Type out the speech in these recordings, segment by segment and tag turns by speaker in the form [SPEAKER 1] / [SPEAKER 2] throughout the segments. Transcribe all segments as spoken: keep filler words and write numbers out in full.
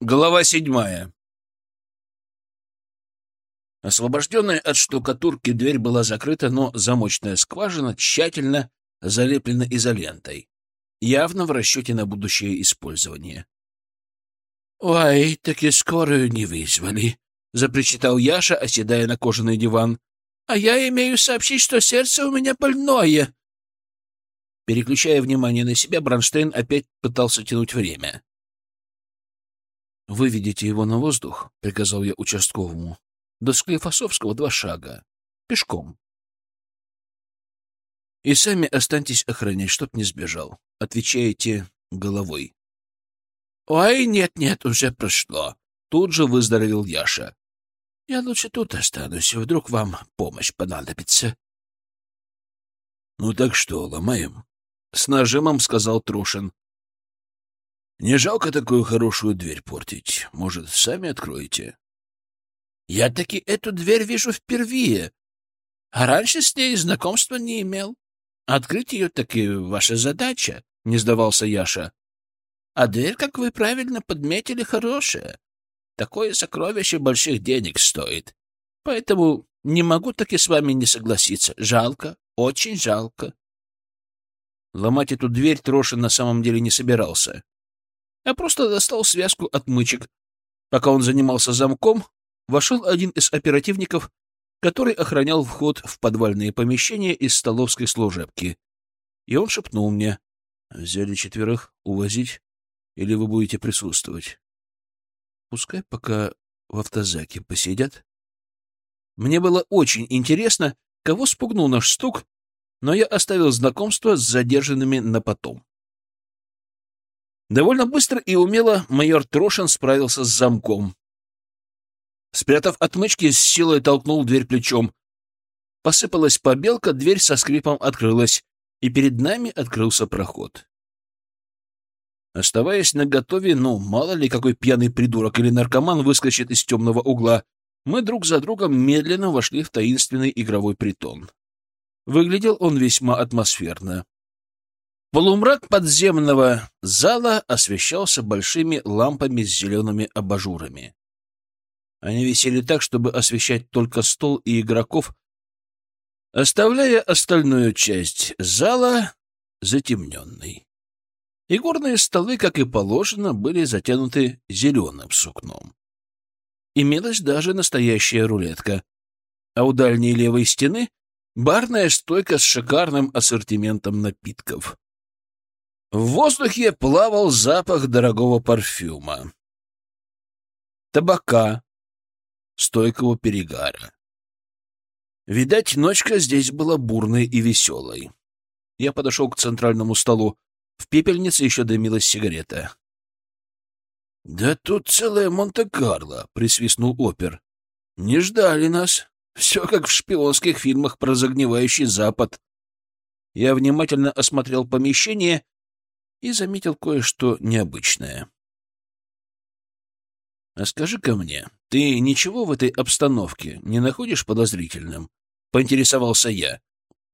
[SPEAKER 1] Глава седьмая. Освобожденная от штукатурки дверь была закрыта, но замочная скважина тщательно залеплена изолентой, явно в расчете на будущее использование. — Ой, так и скорую не вызвали, — запричитал Яша, оседая на кожаный диван. — А я имею сообщить, что сердце у меня больное. Переключая внимание на себя, Бронштейн опять пытался тянуть время. «Выведите его на воздух», — приказал я участковому. «До Склифосовского два шага. Пешком. И сами останьтесь охранять, чтоб не сбежал. Отвечаете головой». «Ой, нет-нет, уже прошло», — тут же выздоровел Яша. «Я лучше тут останусь, вдруг вам помощь понадобится». «Ну так что, ломаем?» — с нажимом сказал Трушин. «Не жалко такую хорошую дверь портить? Может, сами откроете?» «Я таки эту дверь вижу впервые, а раньше с ней знакомства не имел. Открыть ее таки ваша задача», — не сдавался Яша. «А дверь, как вы правильно подметили, хорошая. Такое сокровище больших денег стоит. Поэтому не могу таки с вами не согласиться. Жалко, очень жалко». Ломать эту дверь Трошин на самом деле не собирался. Я просто достал связку отмычек. Пока он занимался замком, вошел один из оперативников, который охранял вход в подвальные помещения из столовской служебки. И он шепнул мне: «Взяли четверых, увозить, или вы будете присутствовать? Пускай пока в автозаке посидят». Мне было очень интересно, кого спугнул наш стук, но я оставил знакомство с задержанными на потом. Довольно быстро и умело майор Трошин справился с замком. Спрятав отмычки, с силой толкнул дверь плечом. Посыпалась побелка, дверь со скрипом открылась, и перед нами открылся проход. Оставаясь наготове, ну, мало ли какой пьяный придурок или наркоман выскочит из темного угла, мы друг за другом медленно вошли в таинственный игровой притон. Выглядел он весьма атмосферно. Полумрак подземного зала освещался большими лампами с зелеными абажурами. Они висели так, чтобы освещать только стол и игроков, оставляя остальную часть зала затемненной. Игорные столы, как и положено, были затянуты зеленым сукном. Имелась даже настоящая рулетка, а у дальней левой стены — барная стойка с шикарным ассортиментом напитков. В воздухе плавал запах дорогого парфюма, табака, стойкого перегара. Видать, ночка здесь была бурной и веселой. Я подошел к центральному столу. В пепельнице еще дымилась сигарета. — Да тут целая Монте-Карло, — присвистнул опер. — Не ждали нас. Все как в шпионских фильмах про загнивающий Запад. Я внимательно осмотрел помещение и заметил кое-что необычное. — А скажи-ка мне, ты ничего в этой обстановке не находишь подозрительным? — поинтересовался я.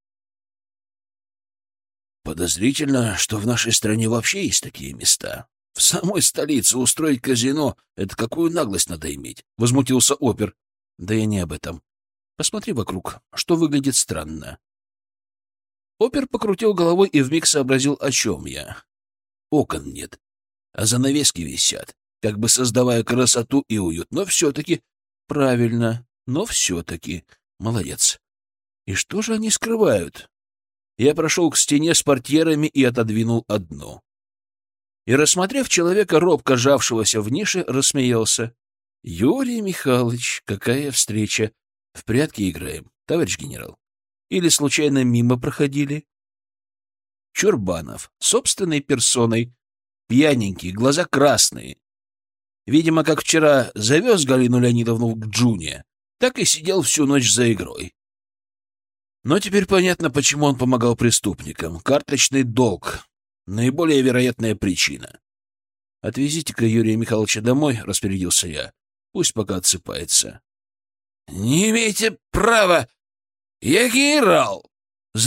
[SPEAKER 1] — Подозрительно, что в нашей стране вообще есть такие места. В самой столице устроить казино — это какую наглость надо иметь? — возмутился опер. — Да я не об этом. Посмотри вокруг, что выглядит странно. Опер покрутил головой и вмиг сообразил, о чем я. Окон нет, а занавески висят, как бы создавая красоту и уют. Но все-таки... Правильно, но все-таки... Молодец. И что же они скрывают? Я прошел к стене с портьерами и отодвинул одну. И, рассмотрев человека, робко жавшегося в нише, рассмеялся. — Юрий Михайлович, какая встреча! В прятки играем, товарищ генерал. Или случайно мимо проходили? Чурбанов, собственной персоной, пьяненький, глаза красные. Видимо, как вчера завез Галину Леонидовну к Джуне, так и сидел всю ночь за игрой. Но теперь понятно, почему он помогал преступникам. Карточный долг — наиболее вероятная причина. — Отвезите-ка Юрия Михайловича домой, — распорядился я. Пусть пока отсыпается. — Не имеете права! Я генерал,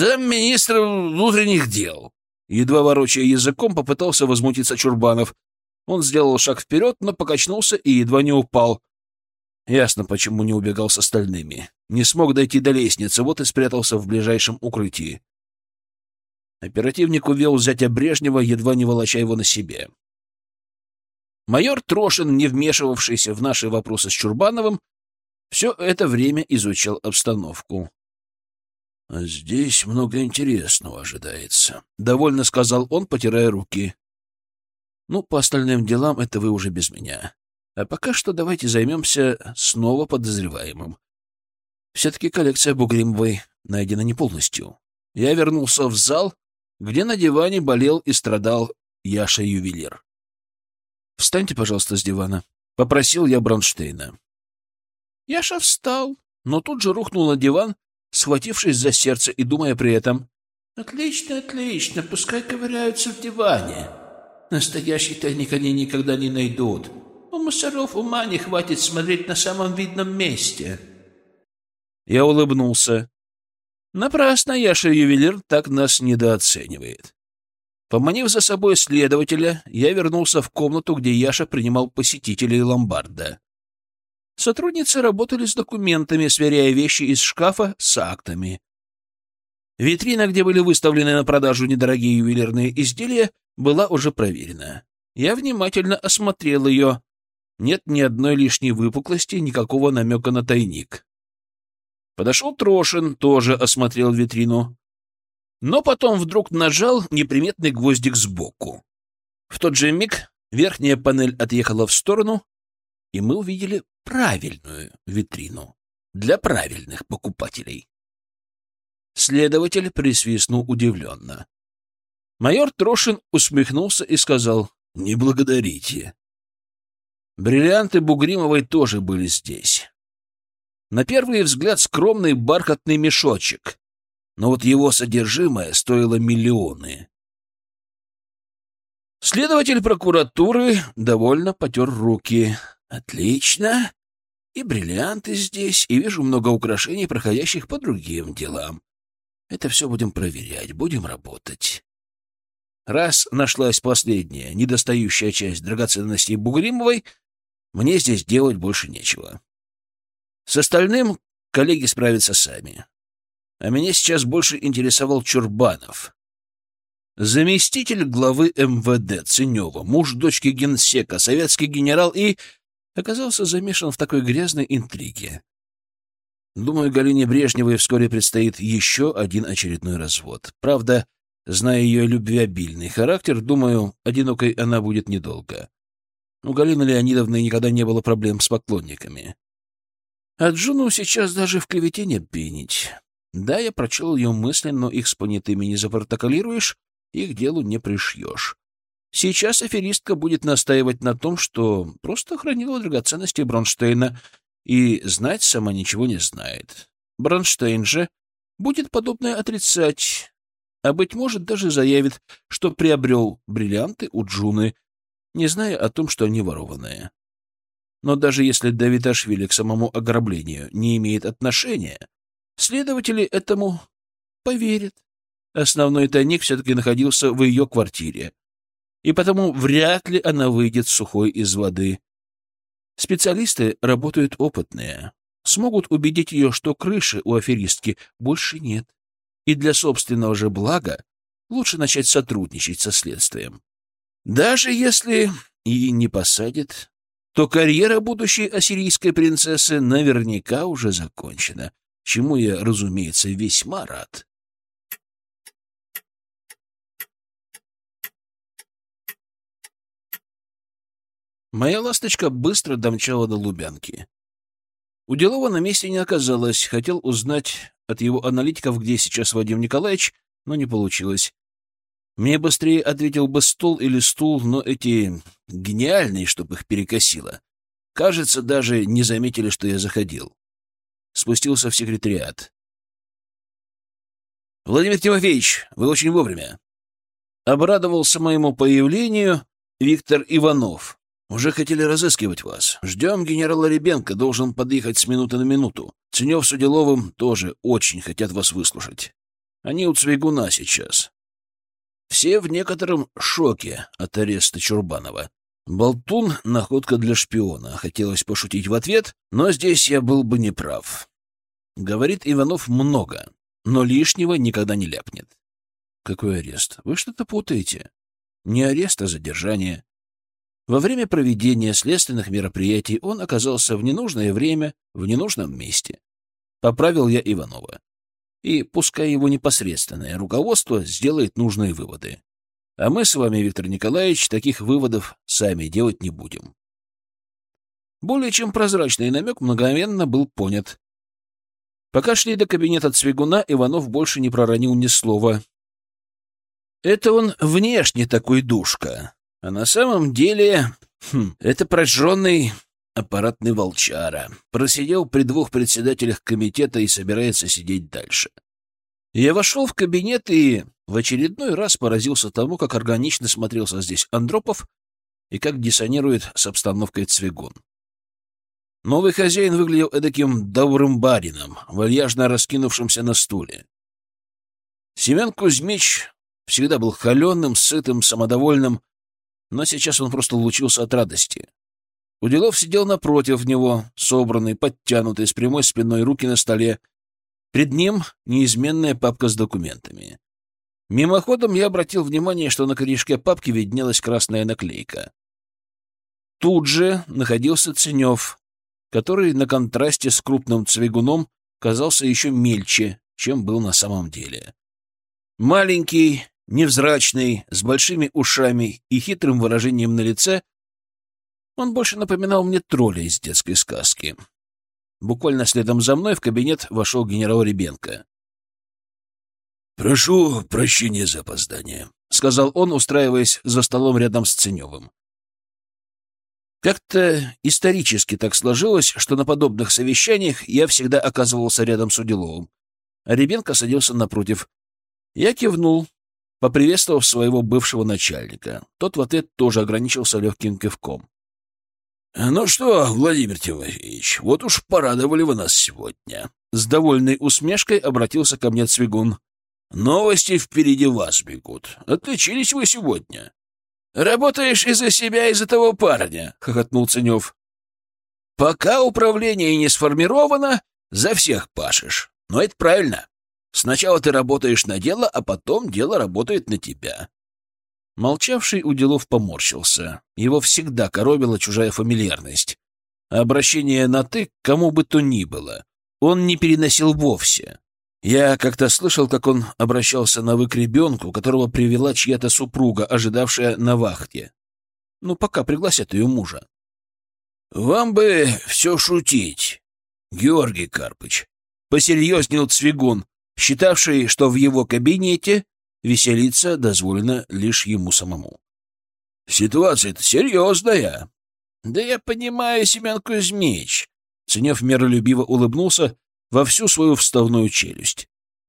[SPEAKER 1] замминистра внутренних дел. Едва ворочая языком, попытался возмутиться Чурбанов. Он сделал шаг вперед, но покачнулся и едва не упал. Ясно, почему не убегал с остальными. Не смог дойти до лестницы, вот и спрятался в ближайшем укрытии. Оперативник увел зятя Брежнева, едва не волоча его на себе. Майор Трошин, не вмешивавшийся в наши вопросы с Чурбановым, все это время изучал обстановку. — А здесь много интересного ожидается, — довольно сказал он, потирая руки. — Ну, по остальным делам это вы уже без меня. А пока что давайте займемся снова подозреваемым. Все-таки коллекция Бугримовой найдена не полностью. Я вернулся в зал, где на диване болел и страдал Яша-ювелир. «Встаньте, пожалуйста, с дивана», — попросил я Бронштейна. Яша встал, но тут же рухнул на диван, схватившись за сердце и думая при этом: «Отлично, отлично, пускай ковыряются в диване. Настоящий тайник они никогда не найдут. У мусоров ума не хватит смотреть на самом видном месте». Я улыбнулся. Напрасно Яша-ювелир так нас недооценивает. Поманив за собой следователя, я вернулся в комнату, где Яша принимал посетителей ломбарда. Сотрудницы работали с документами, сверяя вещи из шкафа с актами. Витрина, где были выставлены на продажу недорогие ювелирные изделия, была уже проверена. Я внимательно осмотрел ее. Нет ни одной лишней выпуклости, никакого намека на тайник. Подошел Трошин, тоже осмотрел витрину. Но потом вдруг нажал неприметный гвоздик сбоку. В тот же миг верхняя панель отъехала в сторону, и мы увидели правильную витрину для правильных покупателей. Следователь присвистнул удивленно. Майор Трошин усмехнулся и сказал: «Не благодарите». Бриллианты Бугримовой тоже были здесь. На первый взгляд скромный бархатный мешочек, но вот его содержимое стоило миллионы. Следователь прокуратуры довольно потер руки. «Отлично. И бриллианты здесь, и вижу много украшений, проходящих по другим делам. Это все будем проверять, будем работать». Раз нашлась последняя, недостающая часть драгоценностей Бугримовой, мне здесь делать больше нечего. С остальным коллеги справятся сами. А меня сейчас больше интересовал Чурбанов. Заместитель главы эм вэ дэ Ценева, муж дочки генсека, советский генерал и оказался замешан в такой грязной интриге. Думаю, Галине Брежневой вскоре предстоит еще один очередной развод. Правда, зная ее любвеобильный характер, думаю, одинокой она будет недолго. У Галины Леонидовны никогда не было проблем с поклонниками. А Джуну сейчас даже в клевете не обвинить. Да, я прочел ее мысли, но их с понятыми не запротоколируешь и к делу не пришьешь. Сейчас аферистка будет настаивать на том, что просто хранила драгоценности Бронштейна и знать сама ничего не знает. Бронштейн же будет подобное отрицать, а, быть может, даже заявит, что приобрел бриллианты у Джуны, не зная о том, что они ворованные. Но даже если Давиташвили к самому ограблению не имеет отношения, следователи этому поверят. Основной тайник все-таки находился в ее квартире, и потому вряд ли она выйдет сухой из воды. Специалисты работают опытные, смогут убедить ее, что крыши у аферистки больше нет, и для собственного же блага лучше начать сотрудничать со следствием. Даже если и не посадят, то карьера будущей ассирийской принцессы наверняка уже закончена, чему я, разумеется, весьма рад. Моя ласточка быстро домчала до Лубянки. Уделова на месте не оказалось, хотел узнать от его аналитиков, где сейчас Вадим Николаевич, но не получилось. Мне быстрее ответил бы стол или стул, но эти гениальные, чтоб их перекосило, кажется, даже не заметили, что я заходил. Спустился в секретариат. — Владимир Тимофеевич, вы очень вовремя. Обрадовался моему появлению Виктор Иванов. Уже хотели разыскивать вас. Ждем генерала Ребенко, должен подъехать с минуты на минуту. Ценев с Уделовым тоже очень хотят вас выслушать. Они у Цвейгуна сейчас. Все в некотором шоке от ареста Чурбанова. Болтун — находка для шпиона. Хотелось пошутить в ответ, но здесь я был бы неправ. Говорит Иванов много, но лишнего никогда не ляпнет. Какой арест? Вы что-то путаете. Не арест, а задержание. Во время проведения следственных мероприятий он оказался в ненужное время, в ненужном месте. Поправил я Иванова. И пускай его непосредственное руководство сделает нужные выводы. А мы с вами, Виктор Николаевич, таких выводов сами делать не будем. Более чем прозрачный намек мгновенно был понят. Пока шли до кабинета Цвигуна, Иванов больше не проронил ни слова. Это он внешне такой душка, а на самом деле хм, это прожженный аппаратный волчара. Просидел при двух председателях комитета и собирается сидеть дальше. Я вошел в кабинет и в очередной раз поразился тому, как органично смотрелся здесь Андропов и как диссонирует с обстановкой Цвигун. Новый хозяин выглядел эдаким добрым барином, вальяжно раскинувшимся на стуле. Семен Кузьмич всегда был холеным, сытым, самодовольным, но сейчас он просто лучился от радости. Уделов сидел напротив него, собранный, подтянутый, с прямой спиной, руки на столе. Пред ним неизменная папка с документами. Мимоходом я обратил внимание, что на корешке папки виднелась красная наклейка. Тут же находился Ценев, который на контрасте с крупным Цвигуном казался еще мельче, чем был на самом деле. Маленький, невзрачный, с большими ушами и хитрым выражением на лице, он больше напоминал мне тролля из детской сказки. Буквально следом за мной в кабинет вошел генерал Ребенко.
[SPEAKER 2] «Прошу прощения за опоздание»,
[SPEAKER 1] — сказал он, устраиваясь за столом рядом с Ценевым. Как-то исторически так сложилось, что на подобных совещаниях я всегда оказывался рядом с Уделовым, а Ребенко садился напротив. Я кивнул, поприветствовав своего бывшего начальника. Тот в ответ тоже ограничился легким кивком.
[SPEAKER 2] «Ну что, Владимир Тимофеевич, вот уж порадовали вы нас сегодня».
[SPEAKER 1] С довольной усмешкой обратился ко мне Цвигун.
[SPEAKER 2] «Новости впереди вас бегут. Отличились вы сегодня».
[SPEAKER 1] «Работаешь из-за себя, из-за того парня», — хохотнул Ценев. «Пока управление не сформировано, за всех пашешь. Но это правильно. Сначала ты работаешь на дело, а потом дело работает на тебя». Молчавший Уделов поморщился. Его всегда коробила чужая фамильярность. А обращение на «ты» к кому бы то ни было он не переносил вовсе. Я как-то слышал, как он обращался на «вы» к ребенку, которого привела чья-то супруга, ожидавшая на вахте. Ну, пока пригласят ее мужа.
[SPEAKER 2] «Вам бы все шутить, Георгий Карпыч»,
[SPEAKER 1] — посерьезнел Цвигун, считавший, что в его кабинете веселиться дозволено лишь ему самому.
[SPEAKER 2] «Ситуация-то серьезная».
[SPEAKER 1] «Да я понимаю, Семен Кузьмич», — Ценев миролюбиво улыбнулся во всю свою вставную челюсть.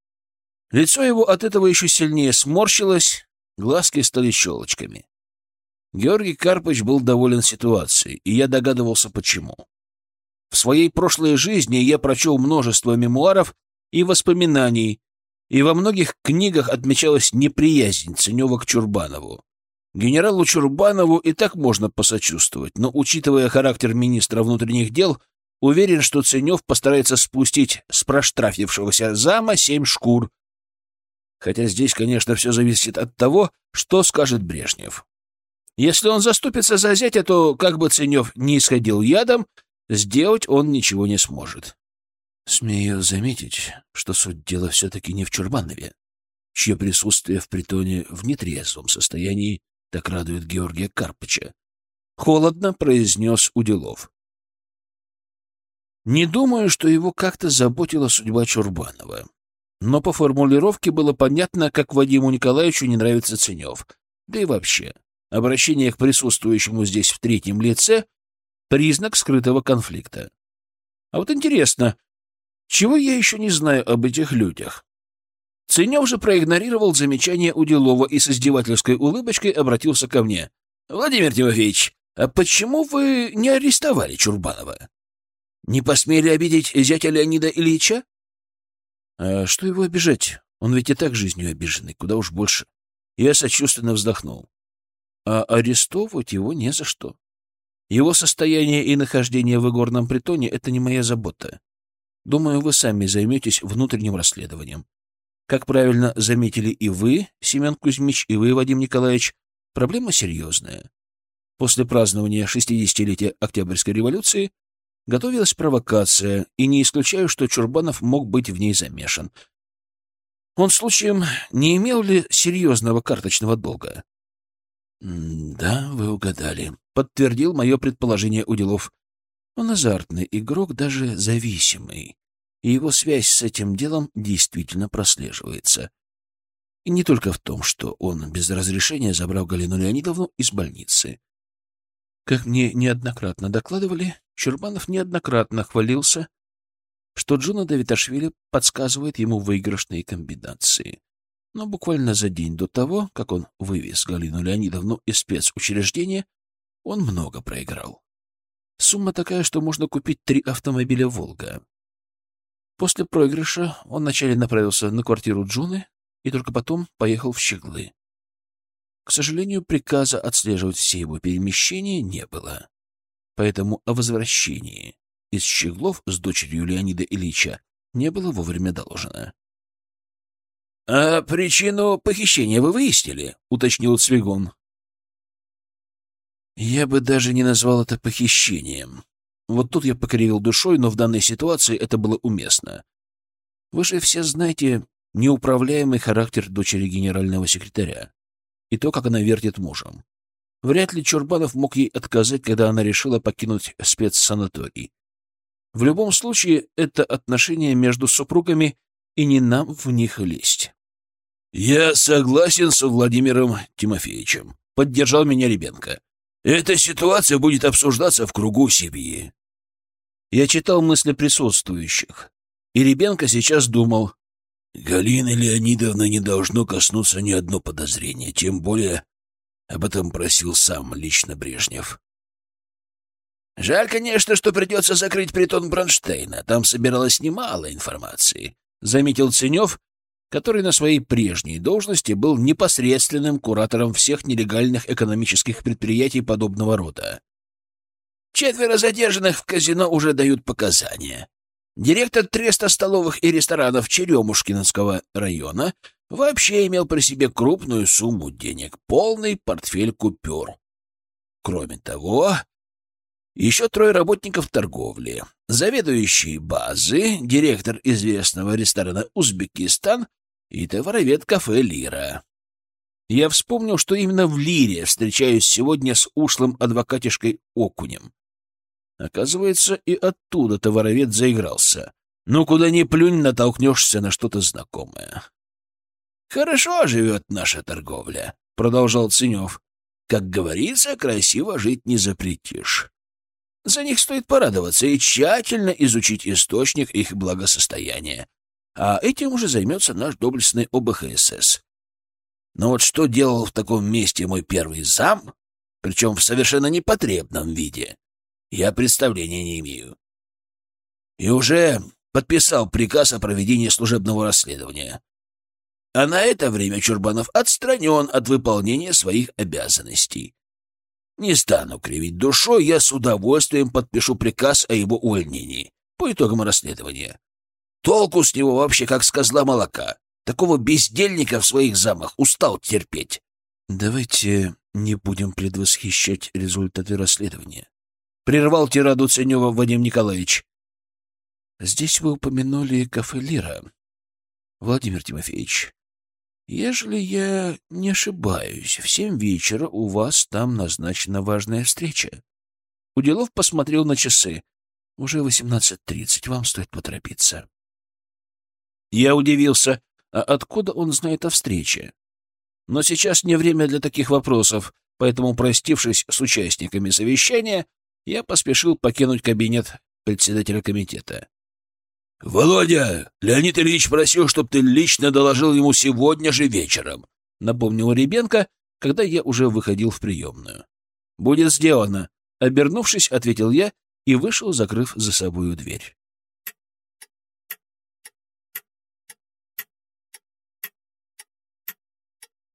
[SPEAKER 1] Лицо его от этого еще сильнее сморщилось, глазки стали щелочками. Георгий Карпыч был доволен ситуацией, и я догадывался, почему. В своей прошлой жизни я прочел множество мемуаров и воспоминаний, и во многих книгах отмечалась неприязнь Ценева к Чурбанову. Генералу Чурбанову и так можно посочувствовать, но, учитывая характер министра внутренних дел, уверен, что Ценев постарается спустить с проштрафившегося зама семь шкур. Хотя здесь, конечно, все зависит от того, что скажет Брежнев. Если он заступится за зятя, то, как бы Ценев ни исходил ядом, сделать он ничего не сможет. Смею заметить, что суть дела все-таки не в Чурбанове, чье присутствие в притоне в нетрезвом состоянии так радует Георгия Карпыча. Холодно произнес Уделов. Не думаю, что его как-то заботила судьба Чурбанова. Но по формулировке было понятно, как Вадиму Николаевичу не нравится Ценев. Да и вообще, обращение к присутствующему здесь в третьем лице — признак скрытого конфликта. А вот интересно, чего я еще не знаю об этих людях? Ценев же проигнорировал замечание Уделова и с издевательской улыбочкой обратился ко мне. — Владимир Тимофеевич, а почему вы не арестовали Чурбанова? Не посмели обидеть зятя Леонида Ильича? А что его обижать? Он ведь и так жизнью обиженный, куда уж больше. Я сочувственно вздохнул. а арестовывать его не за что. Его состояние и нахождение в игорном притоне — это не моя забота. Думаю, вы сами займетесь внутренним расследованием. Как правильно заметили и вы, Семен Кузьмич, и вы, Вадим Николаевич, проблема серьезная. После празднования шестидесятилетия Октябрьской революции готовилась провокация, и не исключаю, что Чурбанов мог быть в ней замешан. Он, случаем, не имел ли серьезного карточного долга? — Да, вы угадали, — подтвердил мое предположение Уделов. Он азартный игрок, даже зависимый, и его связь с этим делом действительно прослеживается. И не только в том, что он без разрешения забрал Галину Леонидовну из больницы. Как мне неоднократно докладывали, Чурбанов неоднократно хвалился, что Джуна Давиташвили подсказывает ему выигрышные комбинации. Но буквально за день до того, как он вывез Галину Леонидовну из спецучреждения, он много проиграл. Сумма такая, что можно купить три автомобиля «Волга». После проигрыша он вначале направился на квартиру Джуны и только потом поехал в Щеглы. К сожалению, приказа отслеживать все его перемещения не было. Поэтому о возвращении из Щеглов с дочерью Леонида Ильича не было вовремя доложено. — А причину похищения вы выяснили? — уточнил Цвигун. — Я бы даже не назвал это похищением. Вот тут я покривил душой, но в данной ситуации это было уместно. Вы же все знаете неуправляемый характер дочери генерального секретаря и то, как она вертит мужем. Вряд ли Чурбанов мог ей отказать, когда она решила покинуть спецсанаторий. В любом случае, это отношения между супругами, и не нам в них лезть. — Я согласен с Владимиром Тимофеевичем, — поддержал меня Ребенко. — Эта ситуация будет обсуждаться в кругу семьи. Я читал мысли присутствующих, и Ребенко сейчас думал: Галины Леонидовны не должно коснуться ни одно подозрение, тем более об этом просил сам лично Брежнев. Жаль, конечно, что придется закрыть притон Бронштейна. Там собиралось немало информации, — заметил Ценев, который на своей прежней должности был непосредственным куратором всех нелегальных экономических предприятий подобного рода. Четверо задержанных в казино уже дают показания. Директор треста столовых и ресторанов Черемушкинского района вообще имел при себе крупную сумму денег, полный портфель купюр. Кроме того, еще трое работников торговли, заведующий базы, директор известного ресторана «Узбекистан» и товаровед кафе «Лира». Я вспомнил, что именно в «Лире» встречаюсь сегодня с ушлым адвокатишкой Окунем. Оказывается, и оттуда товаровед заигрался. Ну, куда ни плюнь, натолкнешься на что-то знакомое. «Хорошо живет наша торговля», — продолжал Ценев. «Как говорится, красиво жить не запретишь. За них стоит порадоваться и тщательно изучить источник их благосостояния. А этим уже займется наш доблестный О Бэ Ха Эс Эс. Но вот что делал в таком месте мой первый зам, причем в совершенно непотребном виде, я представления не имею. И уже подписал приказ о проведении служебного расследования. А на это время Чурбанов отстранен от выполнения своих обязанностей. Не стану кривить душой, я с удовольствием подпишу приказ о его увольнении по итогам расследования. Толку с него вообще как с козла молока. Такого бездельника в своих замах устал терпеть. Давайте не будем предвосхищать результаты расследования. Прервал тираду Ценева Вадим Николаевич. Здесь вы упомянули кафе «Лира». Владимир Тимофеевич, ежели я не ошибаюсь, в семь вечера у вас там назначена важная встреча. Уделов посмотрел на часы. Уже восемнадцать тридцать, вам стоит поторопиться. Я удивился, а откуда он знает о встрече? Но сейчас не время для таких вопросов, поэтому, простившись с участниками совещания, я поспешил покинуть кабинет председателя комитета. — Володя, Леонид Ильич просил, чтобы ты лично доложил ему сегодня же вечером, — напомнил Ребенко, когда я уже выходил в приемную. — Будет сделано, — обернувшись, ответил я и вышел, закрыв за собою дверь.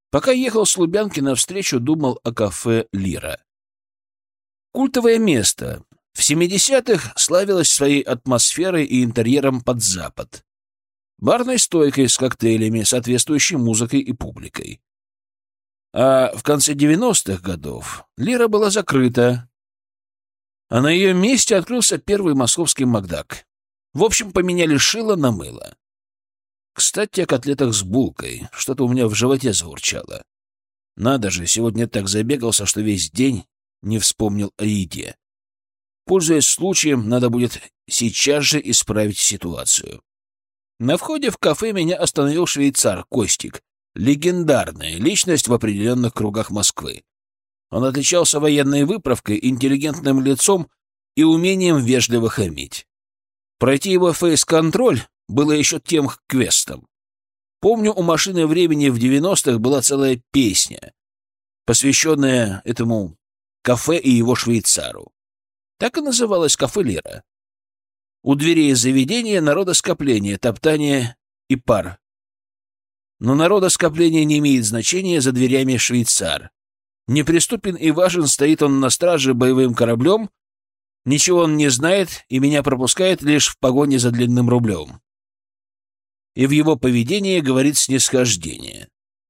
[SPEAKER 1] Пока ехал с Лубянки навстречу, думал о кафе «Лира». Культовое место. В семидесятых славилось своей атмосферой и интерьером под Запад. Барной стойкой с коктейлями, соответствующей музыкой и публикой. А в конце девяностых годов «Лира» была закрыта, а на ее месте открылся первый московский Макдак. В общем, поменяли шило на мыло. Кстати, о котлетах с булкой. Что-то у меня в животе заурчало. Надо же, сегодня так забегался, что весь день не вспомнил о еде. Пользуясь случаем, надо будет сейчас же исправить ситуацию. На входе в кафе меня остановил швейцар Костик, легендарная личность в определенных кругах Москвы. Он отличался военной выправкой, интеллигентным лицом и умением вежливо хамить. Пройти его фейс-контроль было еще тем квестом. Помню, у «Машины времени» в девяностых была целая песня, посвященная этому кафе и его швейцару. Так и называлось кафе «Лира». У дверей заведения народоскопление, топтание и пар. Но народоскопление не имеет значения, за дверями швейцар. Неприступен и важен, стоит он на страже боевым кораблем, ничего он не знает и меня пропускает лишь в погоне за длинным рублем. И в его поведении говорит снисхождение.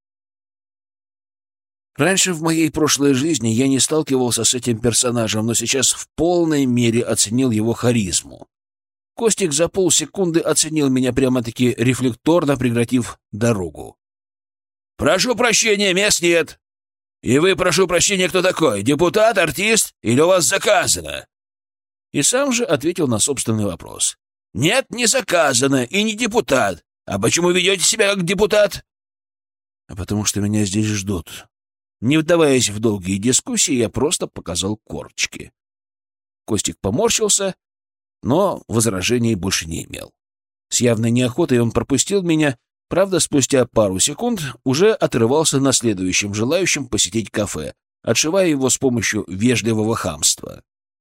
[SPEAKER 1] Раньше в моей прошлой жизни я не сталкивался с этим персонажем, но сейчас в полной мере оценил его харизму. Костик за полсекунды оценил меня прямо-таки рефлекторно, преградив дорогу. «Прошу прощения, мест нет. И вы, прошу прощения, кто такой? Депутат, артист или у вас заказано?» И сам же ответил на собственный вопрос. «Нет, не заказано и не депутат. А почему ведете себя как депутат?» «А потому что меня здесь ждут». Не вдаваясь в долгие дискуссии, я просто показал корочки. Костик поморщился, но возражений больше не имел. С явной неохотой он пропустил меня, правда, спустя пару секунд уже отрывался на следующем желающем посетить кафе, отшивая его с помощью вежливого хамства.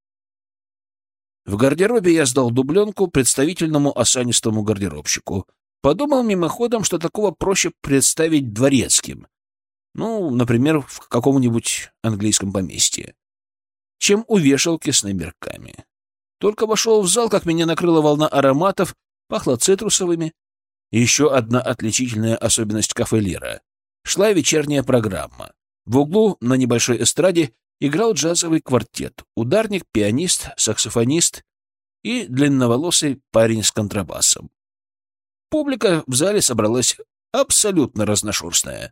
[SPEAKER 1] В гардеробе я сдал дубленку представительному осанистому гардеробщику. Подумал мимоходом, что такого проще представить дворецким. Ну, например, в каком-нибудь английском поместье, чем у вешалки с номерками. Только вошел в зал, как меня накрыла волна ароматов, пахло цитрусовыми. И еще одна отличительная особенность кафе «Лира». Шла вечерняя программа. В углу на небольшой эстраде играл джазовый квартет, ударник, пианист, саксофонист и длинноволосый парень с контрабасом. Публика в зале собралась абсолютно разношерстная.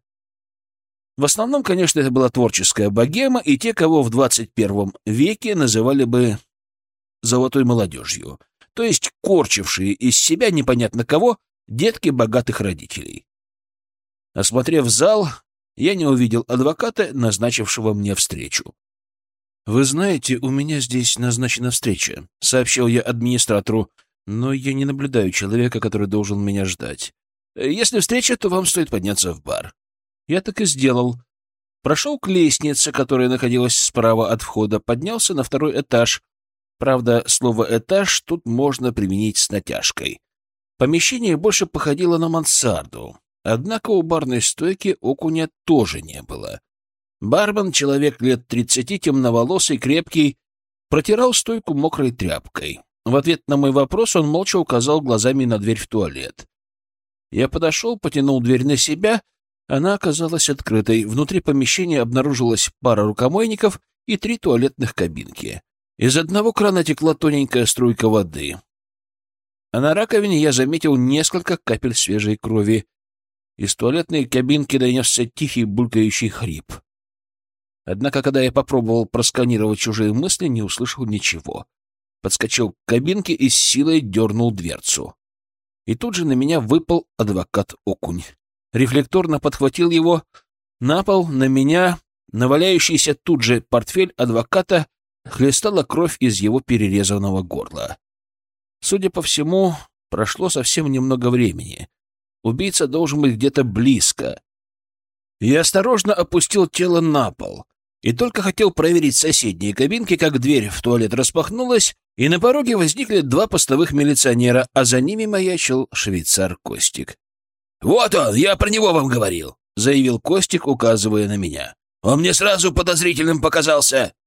[SPEAKER 1] В основном, конечно, это была творческая богема и те, кого в двадцать первом веке называли бы золотой молодежью, то есть корчившие из себя непонятно кого детки богатых родителей. Осмотрев зал, я не увидел адвоката, назначившего мне встречу. «Вы знаете, у меня здесь назначена встреча», — сообщил я администратору, «но я не наблюдаю человека, который должен меня ждать. Если встреча, то вам стоит подняться в бар». Я так и сделал. Прошел к лестнице, которая находилась справа от входа, поднялся на второй этаж. Правда, слово «этаж» тут можно применить с натяжкой. Помещение больше походило на мансарду, однако у барной стойки окуня тоже не было. Бармен, человек лет тридцати, темноволосый, крепкий, протирал стойку мокрой тряпкой. В ответ на мой вопрос он молча указал глазами на дверь в туалет. Я подошел, потянул дверь на себя. Она оказалась открытой. Внутри помещения обнаружилась пара рукомойников и три туалетных кабинки. Из одного крана текла тоненькая струйка воды. А на раковине я заметил несколько капель свежей крови. Из туалетной кабинки донесся тихий булькающий хрип. Однако, когда я попробовал просканировать чужие мысли, не услышал ничего. Подскочил к кабинке и с силой дернул дверцу. И тут же на меня выпал адвокат Окунь. Рефлекторно подхватил его. На пол, на меня, на валяющийся тут же портфель адвоката хлестала кровь из его перерезанного горла. Судя по всему, прошло совсем немного времени. Убийца должен быть где-то близко. Я осторожно опустил тело на пол и только хотел проверить соседние кабинки, как дверь в туалет распахнулась, и на пороге возникли два постовых милиционера, а за ними маячил швейцар Костик. «Вот он, я про него вам говорил!» — заявил Костик, указывая на меня.
[SPEAKER 2] «Он мне сразу подозрительным показался».